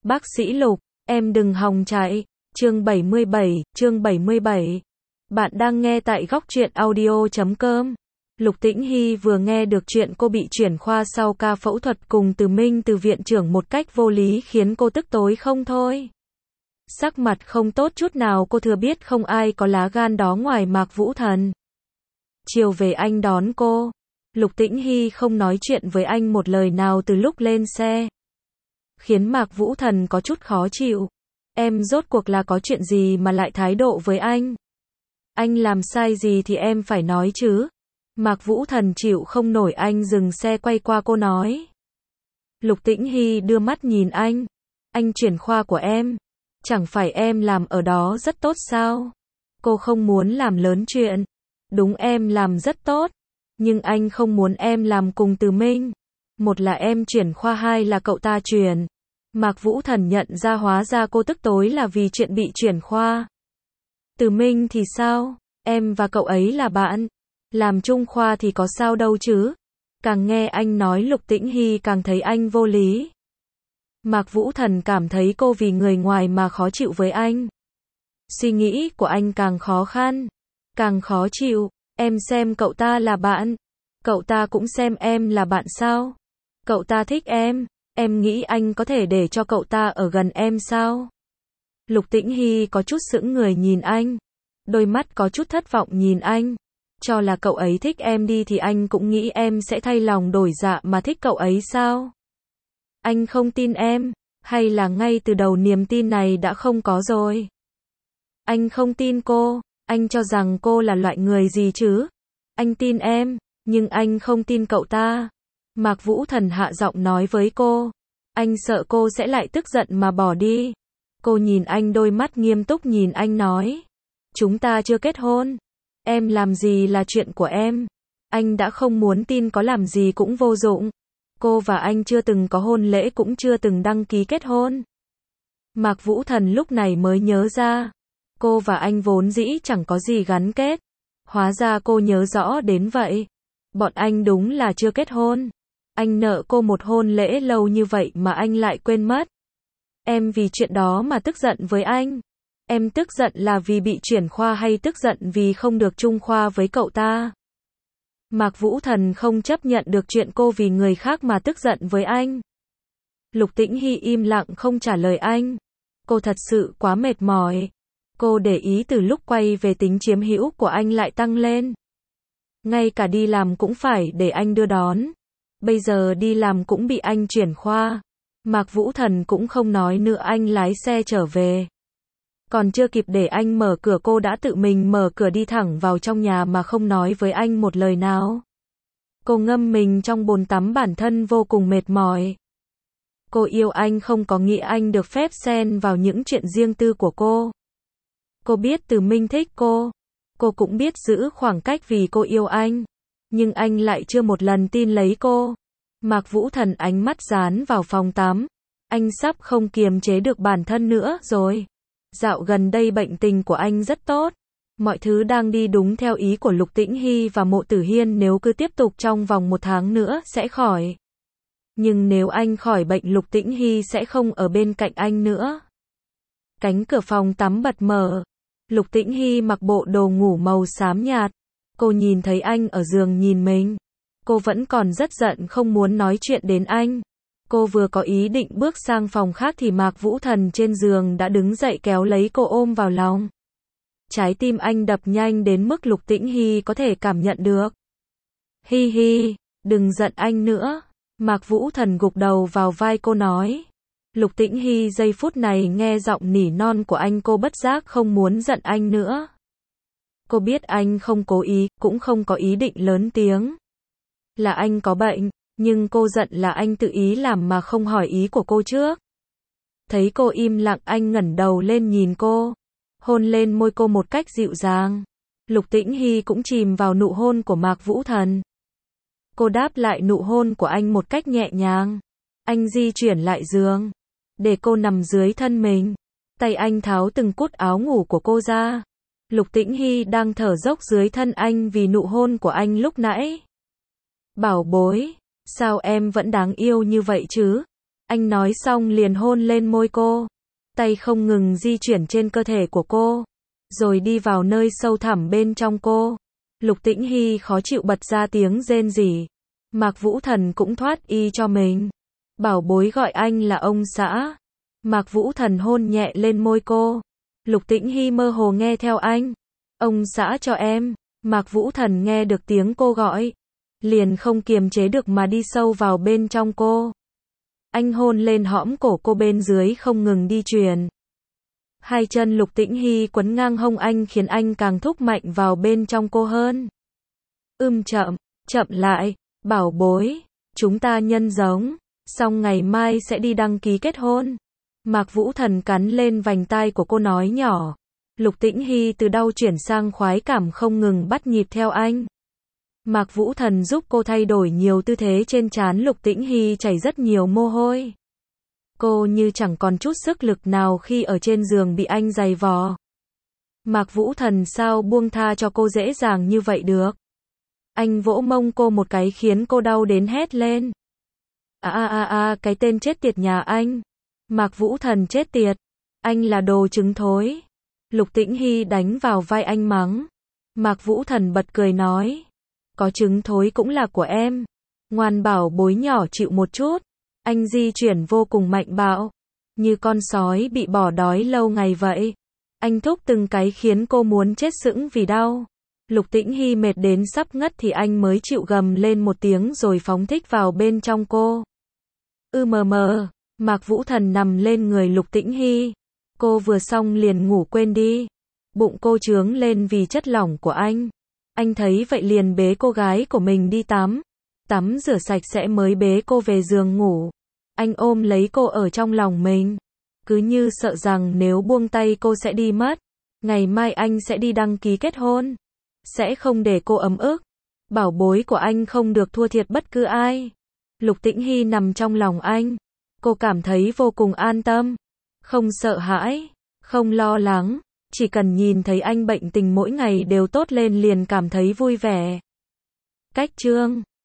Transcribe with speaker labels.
Speaker 1: Bác sĩ Lục, em đừng hòng chạy. Chương 77. Bạn đang nghe tại góc truyện audio.com. Lục Tĩnh Hy vừa nghe được chuyện cô bị chuyển khoa sau ca phẫu thuật cùng Từ Minh từ viện trưởng một cách vô lý khiến cô tức tối không thôi. Sắc mặt không tốt chút nào, cô thừa biết không ai có lá gan đó ngoài Mạc Vũ Thần. Chiều về anh đón cô. Lục Tĩnh Hy không nói chuyện với anh một lời nào từ lúc lên xe, khiến Mạc Vũ Thần có chút khó chịu. Em rốt cuộc là có chuyện gì mà lại thái độ với anh? Anh làm sai gì thì em phải nói chứ. Mạc Vũ Thần chịu không nổi, anh dừng xe quay qua cô nói. Lục Tĩnh Hy đưa mắt nhìn anh. Anh chuyển khoa của em, chẳng phải em làm ở đó rất tốt sao? Cô không muốn làm lớn chuyện. Đúng, em làm rất tốt, nhưng anh không muốn em làm cùng Từ Minh. Một là em chuyển khoa, hai là cậu ta chuyển. Mạc Vũ Thần nhận ra hóa ra cô tức tối là vì chuyện bị chuyển khoa. Từ Minh thì sao? Em và cậu ấy là bạn. Làm chung khoa thì có sao đâu chứ. Càng nghe anh nói Lục Tĩnh Hy càng thấy anh vô lý. Mạc Vũ Thần cảm thấy cô vì người ngoài mà khó chịu với anh. Suy nghĩ của anh càng khó khăn, càng khó chịu. Em xem cậu ta là bạn, cậu ta cũng xem em là bạn sao? Cậu ta thích em nghĩ anh có thể để cho cậu ta ở gần em sao? Lục Tĩnh Hy có chút sững người nhìn anh, đôi mắt có chút thất vọng nhìn anh. Cho là cậu ấy thích em đi thì anh cũng nghĩ em sẽ thay lòng đổi dạ mà thích cậu ấy sao? Anh không tin em, hay là ngay từ đầu niềm tin này đã không có rồi? Anh không tin cô, anh cho rằng cô là loại người gì chứ? Anh tin em, nhưng anh không tin cậu ta. Mạc Vũ Thần hạ giọng nói với cô. Anh sợ cô sẽ lại tức giận mà bỏ đi. Cô nhìn anh, đôi mắt nghiêm túc nhìn anh nói. Chúng ta chưa kết hôn. Em làm gì là chuyện của em. Anh đã không muốn tin có làm gì cũng vô dụng. Cô và anh chưa từng có hôn lễ, cũng chưa từng đăng ký kết hôn. Mạc Vũ Thần lúc này mới nhớ ra. Cô và anh vốn dĩ chẳng có gì gắn kết. Hóa ra cô nhớ rõ đến vậy. Bọn anh đúng là chưa kết hôn. Anh nợ cô một hôn lễ lâu như vậy mà anh lại quên mất. Em vì chuyện đó mà tức giận với anh. Em tức giận là vì bị chuyển khoa hay tức giận vì không được chung khoa với cậu ta? Mạc Vũ Thần không chấp nhận được chuyện cô vì người khác mà tức giận với anh. Lục Tĩnh Hy im lặng không trả lời anh. Cô thật sự quá mệt mỏi. Cô để ý từ lúc quay về tính chiếm hữu của anh lại tăng lên. Ngay cả đi làm cũng phải để anh đưa đón. Bây giờ đi làm cũng bị anh chuyển khoa. Mạc Vũ Thần cũng không nói nữa, anh lái xe trở về. Còn chưa kịp để anh mở cửa, cô đã tự mình mở cửa đi thẳng vào trong nhà mà không nói với anh một lời nào. Cô ngâm mình trong bồn tắm, bản thân vô cùng mệt mỏi. Cô yêu anh không có nghĩa anh được phép xen vào những chuyện riêng tư của cô. Cô biết Từ Minh thích cô. Cô cũng biết giữ khoảng cách vì cô yêu anh. Nhưng anh lại chưa một lần tin lấy cô. Mạc Vũ Thần ánh mắt dán vào phòng tắm. Anh sắp không kiềm chế được bản thân nữa rồi. Dạo gần đây bệnh tình của anh rất tốt. Mọi thứ đang đi đúng theo ý của Lục Tĩnh Hy và Mộ Tử Hiên, nếu cứ tiếp tục trong vòng 1 tháng nữa sẽ khỏi. Nhưng nếu anh khỏi bệnh, Lục Tĩnh Hy sẽ không ở bên cạnh anh nữa. Cánh cửa phòng tắm bật mở. Lục Tĩnh Hy mặc bộ đồ ngủ màu xám nhạt. Cô nhìn thấy anh ở giường nhìn mình. Cô vẫn còn rất giận, không muốn nói chuyện đến anh. Cô vừa có ý định bước sang phòng khác thì Mạc Vũ Thần trên giường đã đứng dậy kéo lấy cô ôm vào lòng. Trái tim anh đập nhanh đến mức Lục Tĩnh Hy có thể cảm nhận được. Hi hi, đừng giận anh nữa. Mạc Vũ Thần gục đầu vào vai cô nói. Lục Tĩnh Hy giây phút này nghe giọng nỉ non của anh, cô bất giác không muốn giận anh nữa. Cô biết anh không cố ý, cũng không có ý định lớn tiếng. Là anh có bệnh, nhưng cô giận là anh tự ý làm mà không hỏi ý của cô trước. Thấy cô im lặng, anh ngẩng đầu lên nhìn cô, hôn lên môi cô một cách dịu dàng. Lục Tĩnh Hy cũng chìm vào nụ hôn của Mạc Vũ Thần. Cô đáp lại nụ hôn của anh một cách nhẹ nhàng. Anh di chuyển lại giường, để cô nằm dưới thân mình. Tay anh tháo từng cúc áo ngủ của cô ra. Lục Tĩnh Hy đang thở dốc dưới thân anh vì nụ hôn của anh lúc nãy. Bảo bối, sao em vẫn đáng yêu như vậy chứ? Anh nói xong liền hôn lên môi cô. Tay không ngừng di chuyển trên cơ thể của cô. Rồi đi vào nơi sâu thẳm bên trong cô. Lục Tĩnh Hy khó chịu bật ra tiếng rên rỉ. Mạc Vũ Thần cũng thoát y cho mình. Bảo bối gọi anh là ông xã. Mạc Vũ Thần hôn nhẹ lên môi cô. Lục Tĩnh Hy mơ hồ nghe theo anh. Ông xã cho em. Mạc Vũ Thần nghe được tiếng cô gọi. Liền không kiềm chế được mà đi sâu vào bên trong cô. Anh hôn lên hõm cổ cô bên dưới không ngừng đi truyền. Hai chân Lục Tĩnh Hy quấn ngang hông anh khiến anh càng thúc mạnh vào bên trong cô hơn. Chậm lại, bảo bối, chúng ta nhân giống, xong ngày mai sẽ đi đăng ký kết hôn. Mạc Vũ Thần cắn lên vành tai của cô nói nhỏ. Lục Tĩnh Hy từ đau chuyển sang khoái cảm không ngừng bắt nhịp theo anh. Mạc Vũ Thần giúp cô thay đổi nhiều tư thế trên trán Lục Tĩnh Hy chảy rất nhiều mồ hôi. Cô như chẳng còn chút sức lực nào khi ở trên giường bị anh giày vò. Mạc Vũ Thần sao buông tha cho cô dễ dàng như vậy được. Anh vỗ mông cô một cái khiến cô đau đến hét lên. Cái tên chết tiệt nhà anh. Mạc Vũ Thần chết tiệt. Anh là đồ trứng thối. Lục Tĩnh Hy đánh vào vai anh mắng. Mạc Vũ Thần bật cười nói. Có trứng thối cũng là của em. Ngoan bảo bối nhỏ chịu một chút. Anh di chuyển vô cùng mạnh bạo. Như con sói bị bỏ đói lâu ngày vậy. Anh thúc từng cái khiến cô muốn chết sững vì đau. Lục Tĩnh Hy mệt đến sắp ngất thì anh mới chịu gầm lên một tiếng rồi phóng thích vào bên trong cô. Mạc Vũ Thần nằm lên người Lục Tĩnh Hy. Cô vừa xong liền ngủ quên đi. Bụng cô trướng lên vì chất lỏng của anh. Anh thấy vậy liền bế cô gái của mình đi tắm. Tắm rửa sạch sẽ mới bế cô về giường ngủ. Anh ôm lấy cô ở trong lòng mình. Cứ như sợ rằng nếu buông tay cô sẽ đi mất. Ngày mai anh sẽ đi đăng ký kết hôn. Sẽ không để cô ấm ức. Bảo bối của anh không được thua thiệt bất cứ ai. Lục Tĩnh Hy nằm trong lòng anh. Cô cảm thấy vô cùng an tâm. Không sợ hãi. Không lo lắng. Chỉ cần nhìn thấy anh bệnh tình mỗi ngày đều tốt lên liền cảm thấy vui vẻ. Cách chương